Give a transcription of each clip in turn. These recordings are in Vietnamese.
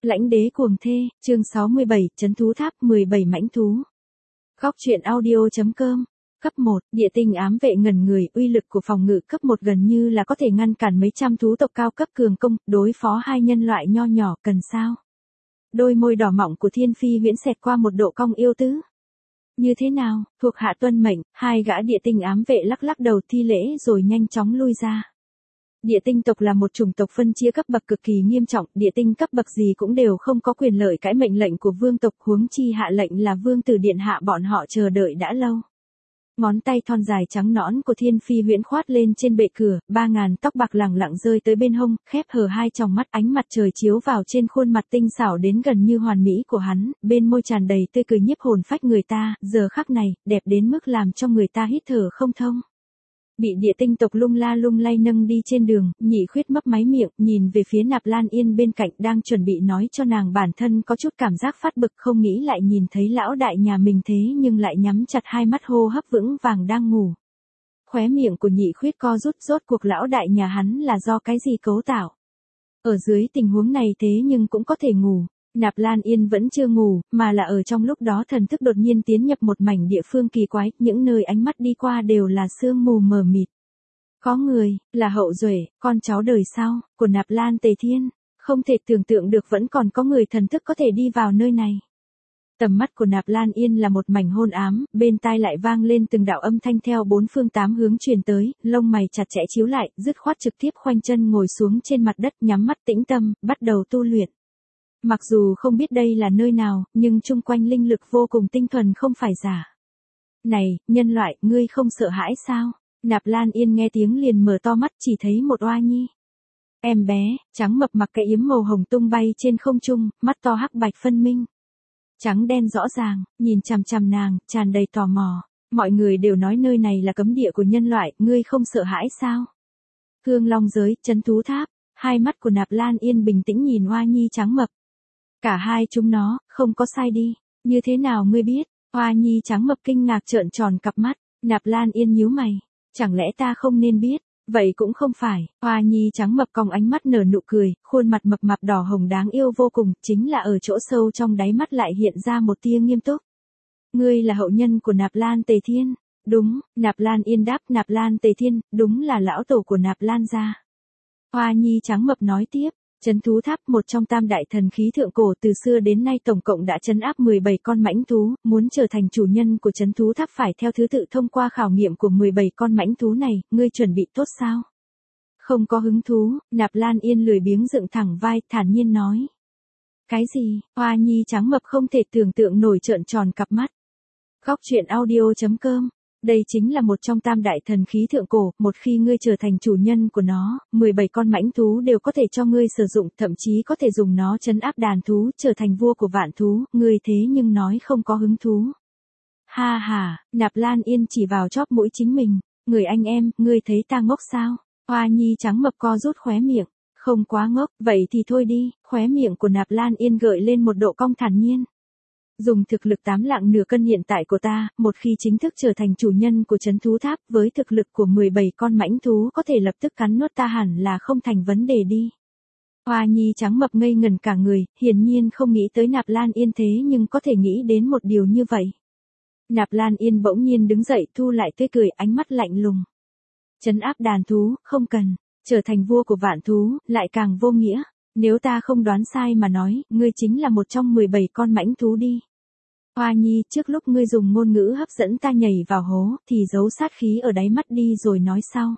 Lãnh đế cuồng thê, chương 67, trấn thú tháp 17 mãnh thú. Góc truyện audio.com. Cấp 1, địa tinh ám vệ ngẩn người, uy lực của phòng ngự cấp 1 gần như là có thể ngăn cản mấy trăm thú tộc cao cấp cường công, đối phó hai nhân loại nho nhỏ cần sao? Đôi môi đỏ mọng của Thiên Phi Huyễn xẹt qua một độ cong yêu tứ. Như thế nào, thuộc hạ tuân mệnh, hai gã địa tinh ám vệ lắc lắc đầu thi lễ rồi nhanh chóng lui ra. Địa tinh tộc là một chủng tộc phân chia cấp bậc cực kỳ nghiêm trọng, địa tinh cấp bậc gì cũng đều không có quyền lợi cãi mệnh lệnh của vương tộc, huống chi hạ lệnh là vương tử điện hạ bọn họ chờ đợi đã lâu. Ngón tay thon dài trắng nõn của Thiên Phi Huyễn khoát lên trên bệ cửa, 3000 tóc bạc lẳng lặng rơi tới bên hông, khép hờ hai tròng mắt, ánh mặt trời chiếu vào trên khuôn mặt tinh xảo đến gần như hoàn mỹ của hắn, bên môi tràn đầy tươi cười nhiếp hồn phách người ta, giờ khắc này, đẹp đến mức làm cho người ta hít thở không thông. Bị địa tinh tộc lung la lung lay nâng đi trên đường, Nhị Khuyết mấp máy miệng, nhìn về phía Nạp Lan Yên bên cạnh đang chuẩn bị nói cho nàng bản thân có chút cảm giác phát bực, không nghĩ lại nhìn thấy lão đại nhà mình thế nhưng lại nhắm chặt hai mắt hô hấp vững vàng đang ngủ. Khóe miệng của Nhị Khuyết co rút, rốt cuộc lão đại nhà hắn là do cái gì cấu tạo. Ở dưới tình huống này thế nhưng cũng có thể ngủ. Nạp Lan Yên vẫn chưa ngủ, mà là ở trong lúc đó thần thức đột nhiên tiến nhập một mảnh địa phương kỳ quái, những nơi ánh mắt đi qua đều là sương mù mờ mịt. Có người, là hậu duệ, con cháu đời sau, của Nạp Lan Tề Thiên, không thể tưởng tượng được vẫn còn có người thần thức có thể đi vào nơi này. Tầm mắt của Nạp Lan Yên là một mảnh hôn ám, bên tai lại vang lên từng đạo âm thanh theo bốn phương tám hướng truyền tới, lông mày chặt chẽ chiếu lại, dứt khoát trực tiếp khoanh chân ngồi xuống trên mặt đất nhắm mắt tĩnh tâm, bắt đầu tu luyện. Mặc dù không biết đây là nơi nào, nhưng chung quanh linh lực vô cùng tinh thuần không phải giả. Này, nhân loại, ngươi không sợ hãi sao? Nạp Lan Yên nghe tiếng liền mở to mắt chỉ thấy một oa nhi. Em bé, trắng mập mặc cái yếm màu hồng tung bay trên không trung, mắt to hắc bạch phân minh. Trắng đen rõ ràng, nhìn chằm chằm nàng, tràn đầy tò mò. Mọi người đều nói nơi này là cấm địa của nhân loại, ngươi không sợ hãi sao? Hương Long giới, trấn thú tháp, hai mắt của Nạp Lan Yên bình tĩnh nhìn oa nhi trắng mập. Cả hai chúng nó, không có sai đi, như thế nào ngươi biết? Hoa nhi trắng mập kinh ngạc trợn tròn cặp mắt, Nạp Lan Yên nhíu mày, chẳng lẽ ta không nên biết? Vậy cũng không phải, Hoa nhi trắng mập cong ánh mắt nở nụ cười, khuôn mặt mập mạp đỏ hồng đáng yêu vô cùng, chính là ở chỗ sâu trong đáy mắt lại hiện ra một tia nghiêm túc. Ngươi là hậu nhân của Nạp Lan Tề Thiên? Đúng, Nạp Lan Yên đáp. Nạp Lan Tề Thiên, đúng là lão tổ của Nạp Lan gia. Hoa nhi trắng mập nói tiếp. Trấn thú tháp, một trong tam đại thần khí thượng cổ, từ xưa đến nay tổng cộng đã trấn áp 17 con mãnh thú, muốn trở thành chủ nhân của trấn thú tháp phải theo thứ tự thông qua khảo nghiệm của 17 con mãnh thú này, ngươi chuẩn bị tốt sao? Không có hứng thú, Nạp Lan Yên lười biếng dựng thẳng vai, thản nhiên nói. Cái gì? Hoa nhi trắng mập không thể tưởng tượng nổi trợn tròn cặp mắt. Góc truyện audio.com. Đây chính là một trong tam đại thần khí thượng cổ, một khi ngươi trở thành chủ nhân của nó, 17 con mãnh thú đều có thể cho ngươi sử dụng, thậm chí có thể dùng nó trấn áp đàn thú, trở thành vua của vạn thú, ngươi thế nhưng nói không có hứng thú. Ha ha, Nạp Lan Yên chỉ vào chóp mũi chính mình, người anh em, ngươi thấy ta ngốc sao? Hoa nhi trắng mập co rút khóe miệng, không quá ngốc, vậy thì thôi đi, khóe miệng của Nạp Lan Yên gợi lên một độ cong thản nhiên. Dùng thực lực 8 lạng nửa cân hiện tại của ta, một khi chính thức trở thành chủ nhân của trấn thú tháp, với thực lực của 17 con mãnh thú có thể lập tức cắn nuốt ta hẳn là không thành vấn đề đi. Hoa nhi trắng mập ngây ngẩn cả người, hiển nhiên không nghĩ tới Nạp Lan Yên thế nhưng có thể nghĩ đến một điều như vậy. Nạp Lan Yên bỗng nhiên đứng dậy thu lại tươi cười, ánh mắt lạnh lùng. Trấn áp đàn thú, không cần, trở thành vua của vạn thú, lại càng vô nghĩa. Nếu ta không đoán sai mà nói, ngươi chính là một trong 17 con mãnh thú đi. Hoa nhi, trước lúc ngươi dùng ngôn ngữ hấp dẫn ta nhảy vào hố, thì giấu sát khí ở đáy mắt đi rồi nói sau.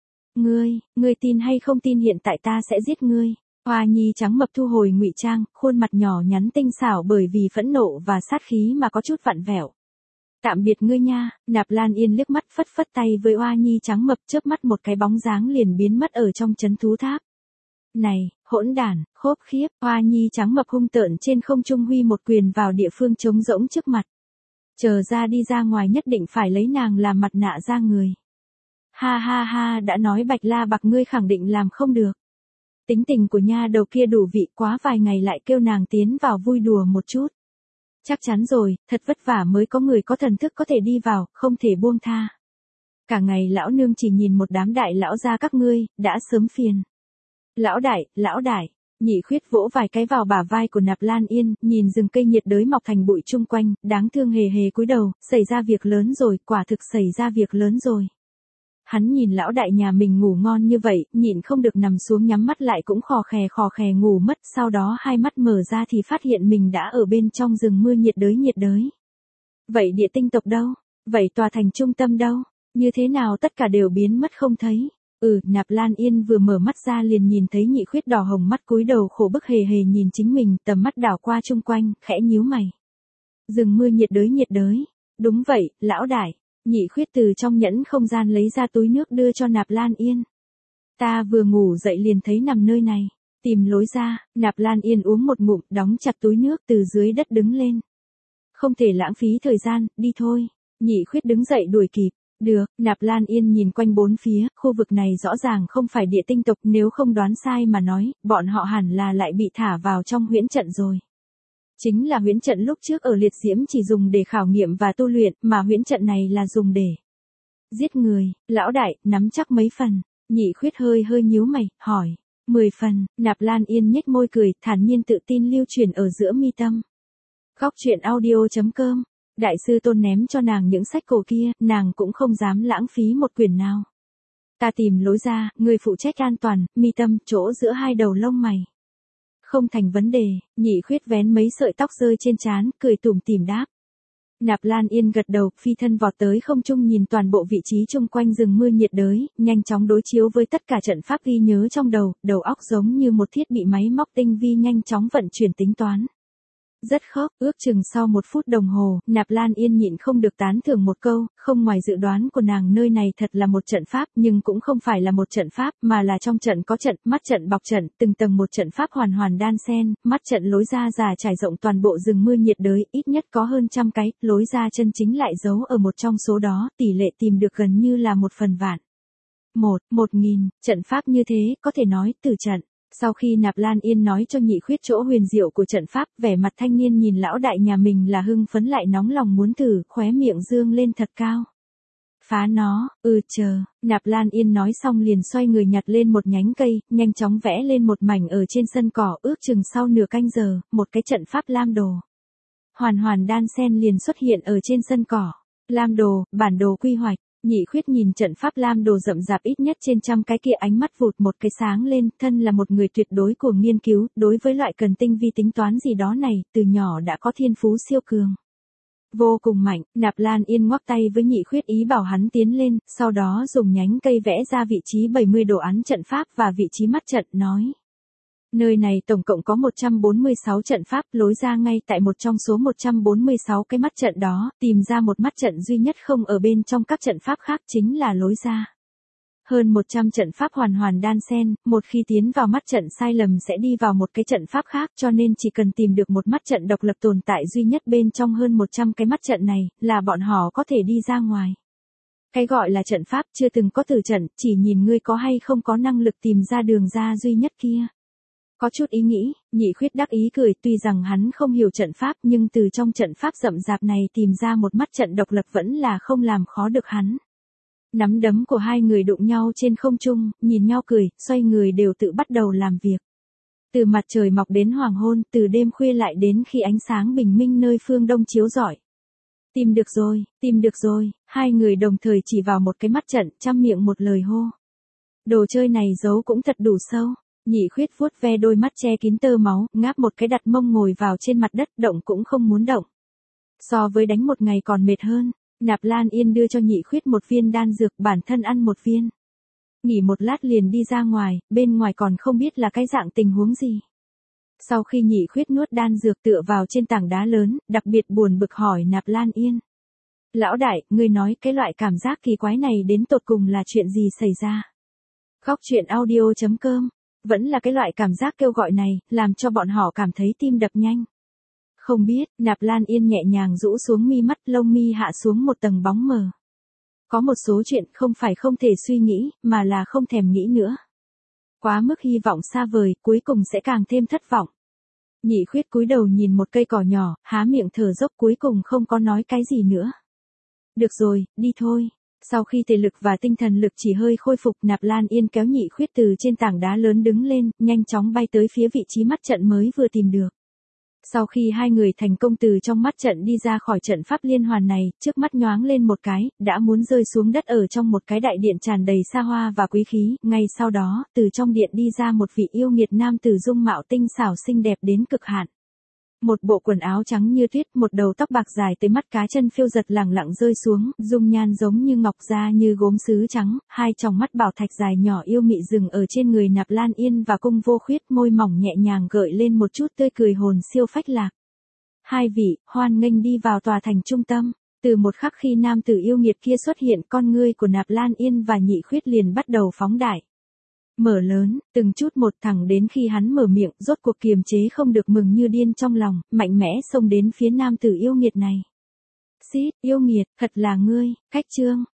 Ngươi tin hay không tin hiện tại ta sẽ giết ngươi. Hoa nhi trắng mập thu hồi ngụy trang, khuôn mặt nhỏ nhắn tinh xảo bởi vì phẫn nộ và sát khí mà có chút vặn vẹo. Tạm biệt ngươi nha. Nạp Lan Yên liếc mắt phất phất tay với Hoa nhi trắng mập, chớp mắt một cái bóng dáng liền biến mất ở trong trấn thú tháp. Này, hỗn đản, khốp khiếp, Hoa nhi trắng mập hung tợn trên không trung huy một quyền vào địa phương trống rỗng trước mặt. Chờ ra đi ra ngoài nhất định phải lấy nàng làm mặt nạ ra người. Ha ha ha, đã nói Bạch La Bạc ngươi khẳng định làm không được. Tính tình của nha đầu kia đủ vị, quá vài ngày lại kêu nàng tiến vào vui đùa một chút. Chắc chắn rồi, thật vất vả mới có người có thần thức có thể đi vào, không thể buông tha. Cả ngày lão nương chỉ nhìn một đám đại lão gia các ngươi, đã sớm phiền. Lão đại, Nhị Khuyết vỗ vài cái vào bả vai của Nạp Lan Yên, nhìn rừng cây nhiệt đới mọc thành bụi chung quanh, đáng thương hề hề cúi đầu, xảy ra việc lớn rồi, quả thực xảy ra việc lớn rồi. Hắn nhìn lão đại nhà mình ngủ ngon như vậy, nhịn không được nằm xuống nhắm mắt lại cũng khò khè ngủ mất, sau đó hai mắt mở ra thì phát hiện mình đã ở bên trong rừng mưa nhiệt đới. Vậy địa tinh tộc đâu? Vậy tòa thành trung tâm đâu? Như thế nào tất cả đều biến mất không thấy? Nạp Lan Yên vừa mở mắt ra liền nhìn thấy Nhị Khuyết đỏ hồng mắt cúi đầu khổ bức hề hề nhìn chính mình, tầm mắt đảo qua chung quanh, khẽ nhíu mày. Rừng mưa nhiệt đới. Đúng vậy, lão đại. Nhị Khuyết từ trong nhẫn không gian lấy ra túi nước đưa cho Nạp Lan Yên. Ta vừa ngủ dậy liền thấy nằm nơi này. Tìm lối ra, Nạp Lan Yên uống một ngụm, đóng chặt túi nước từ dưới đất đứng lên. Không thể lãng phí thời gian, đi thôi. Nhị Khuyết đứng dậy đuổi kịp. Được, Nạp Lan Yên nhìn quanh bốn phía, khu vực này rõ ràng không phải địa tinh tộc, nếu không đoán sai mà nói, bọn họ hẳn là lại bị thả vào trong huyễn trận rồi. Chính là huyễn trận lúc trước ở liệt diễm chỉ dùng để khảo nghiệm và tu luyện, mà huyễn trận này là dùng để giết người. Lão đại, nắm chắc mấy phần? Nhị Khuyết hơi nhíu mày, hỏi. 10 phần, Nạp Lan Yên nhếch môi cười, thản nhiên tự tin lưu truyền ở giữa mi tâm. Góc truyện audio.com. Đại sư Tôn ném cho nàng những sách cổ kia, nàng cũng không dám lãng phí một quyển nào. Ta tìm lối ra, người phụ trách an toàn, mi tâm, chỗ giữa hai đầu lông mày. Không thành vấn đề. Nhị Khuyết vén mấy sợi tóc rơi trên trán, cười tủm tỉm đáp. Nạp Lan Yên gật đầu, phi thân vọt tới không trung nhìn toàn bộ vị trí chung quanh rừng mưa nhiệt đới, nhanh chóng đối chiếu với tất cả trận pháp ghi nhớ trong đầu óc giống như một thiết bị máy móc tinh vi nhanh chóng vận chuyển tính toán. Rất khớp, ước chừng sau 1 phút đồng hồ, Nạp Lan Yên nhịn không được tán thưởng một câu, không ngoài dự đoán của nàng nơi này thật là một trận pháp, nhưng cũng không phải là một trận pháp, mà là trong trận có trận, mắt trận bọc trận, từng tầng một trận pháp hoàn đan xen, mắt trận lối ra già trải rộng toàn bộ rừng mưa nhiệt đới, ít nhất có hơn 100 cái, lối ra chân chính lại giấu ở một trong số đó, tỷ lệ tìm được gần như là 1/1000. 1000, trận pháp như thế, có thể nói, từ trận. Sau khi Nạp Lan Yên nói cho Nhị Khuyết chỗ huyền diệu của trận pháp, vẻ mặt thanh niên nhìn lão đại nhà mình là hưng phấn lại nóng lòng muốn thử, khóe miệng dương lên thật cao. Phá nó, chờ, Nạp Lan Yên nói xong liền xoay người nhặt lên một nhánh cây, nhanh chóng vẽ lên một mảnh ở trên sân cỏ, ước chừng sau nửa canh giờ, một cái trận pháp lam đồ. Hoàn đan xen liền xuất hiện ở trên sân cỏ. Lam đồ, bản đồ quy hoạch. Nhị Khuyết nhìn trận pháp lam đồ rậm rạp ít nhất trên 100 cái kia ánh mắt vụt một cái sáng lên, thân là một người tuyệt đối của nghiên cứu, đối với loại cần tinh vi tính toán gì đó này, từ nhỏ đã có thiên phú siêu cường. Vô cùng mạnh, Nạp Lan Yên ngoắc tay với Nhị Khuyết ý bảo hắn tiến lên, sau đó dùng nhánh cây vẽ ra vị trí 70 đồ án trận pháp và vị trí mắt trận, nói. Nơi này tổng cộng có 146 trận pháp, lối ra ngay tại một trong số 146 cái mắt trận đó, tìm ra một mắt trận duy nhất không ở bên trong các trận pháp khác chính là lối ra. Hơn 100 trận pháp hoàn đan xen, một khi tiến vào mắt trận sai lầm sẽ đi vào một cái trận pháp khác, cho nên chỉ cần tìm được một mắt trận độc lập tồn tại duy nhất bên trong hơn 100 cái mắt trận này, là bọn họ có thể đi ra ngoài. Cái gọi là trận pháp chưa từng có từ trận, chỉ nhìn ngươi có hay không có năng lực tìm ra đường ra duy nhất kia. Có chút ý nghĩ, Nhị Khuyết đắc ý cười, tuy rằng hắn không hiểu trận pháp nhưng từ trong trận pháp rậm rạp này tìm ra một mắt trận độc lập vẫn là không làm khó được hắn. Nắm đấm của hai người đụng nhau trên không trung, nhìn nhau cười, xoay người đều tự bắt đầu làm việc. Từ mặt trời mọc đến hoàng hôn, từ đêm khuya lại đến khi ánh sáng bình minh nơi phương đông chiếu rọi. Tìm được rồi, hai người đồng thời chỉ vào một cái mắt trận, trăm miệng một lời hô. Đồ chơi này giấu cũng thật đủ sâu. Nhị Khuyết vuốt ve đôi mắt che kín tơ máu, ngáp một cái đặt mông ngồi vào trên mặt đất, động cũng không muốn động. So với đánh một ngày còn mệt hơn, Nạp Lan Yên đưa cho Nhị Khuyết một viên đan dược, bản thân ăn một viên. Nghỉ một lát liền đi ra ngoài, bên ngoài còn không biết là cái dạng tình huống gì. Sau khi Nhị Khuyết nuốt đan dược tựa vào trên tảng đá lớn, đặc biệt buồn bực hỏi Nạp Lan Yên. Lão đại, ngươi nói cái loại cảm giác kỳ quái này đến tột cùng là chuyện gì xảy ra? Góc truyện audio.com. Vẫn là cái loại cảm giác kêu gọi này, làm cho bọn họ cảm thấy tim đập nhanh. Không biết, Nạp Lan Yên nhẹ nhàng rũ xuống mi mắt, lông mi hạ xuống một tầng bóng mờ. Có một số chuyện không phải không thể suy nghĩ, mà là không thèm nghĩ nữa. Quá mức hy vọng xa vời, cuối cùng sẽ càng thêm thất vọng. Nhị Khuyết cúi đầu nhìn một cây cỏ nhỏ, há miệng thở dốc cuối cùng không có nói cái gì nữa. Được rồi, đi thôi. Sau khi thể lực và tinh thần lực chỉ hơi khôi phục, Nạp Lan Yên kéo Nhị Khuyết từ trên tảng đá lớn đứng lên, nhanh chóng bay tới phía vị trí mắt trận mới vừa tìm được. Sau khi hai người thành công từ trong mắt trận đi ra khỏi trận pháp liên hoàn này, trước mắt nhoáng lên một cái, đã muốn rơi xuống đất ở trong một cái đại điện tràn đầy xa hoa và quý khí. Ngay sau đó, từ trong điện đi ra một vị yêu nghiệt nam tử dung mạo tinh xảo xinh đẹp đến cực hạn. Một bộ quần áo trắng như tuyết, một đầu tóc bạc dài tới mắt cá chân phiêu giật lẳng lặng rơi xuống, dung nhan giống như ngọc, da như gốm sứ trắng, hai tròng mắt bảo thạch dài nhỏ yêu mị dừng ở trên người Nạp Lan Yên và Cung Vô Khuyết, môi mỏng nhẹ nhàng gợi lên một chút tươi cười hồn siêu phách lạc. Hai vị, hoan nghênh đi vào tòa thành trung tâm. Từ một khắc khi nam tử yêu nghiệt kia xuất hiện, con ngươi của Nạp Lan Yên và Nhị Khuyết liền bắt đầu phóng đại. Mở lớn, từng chút một, thẳng đến khi hắn mở miệng, rốt cuộc kiềm chế không được mừng như điên trong lòng, mạnh mẽ xông đến phía nam tử yêu nghiệt này. Xít, yêu nghiệt, thật là ngươi, cách chương.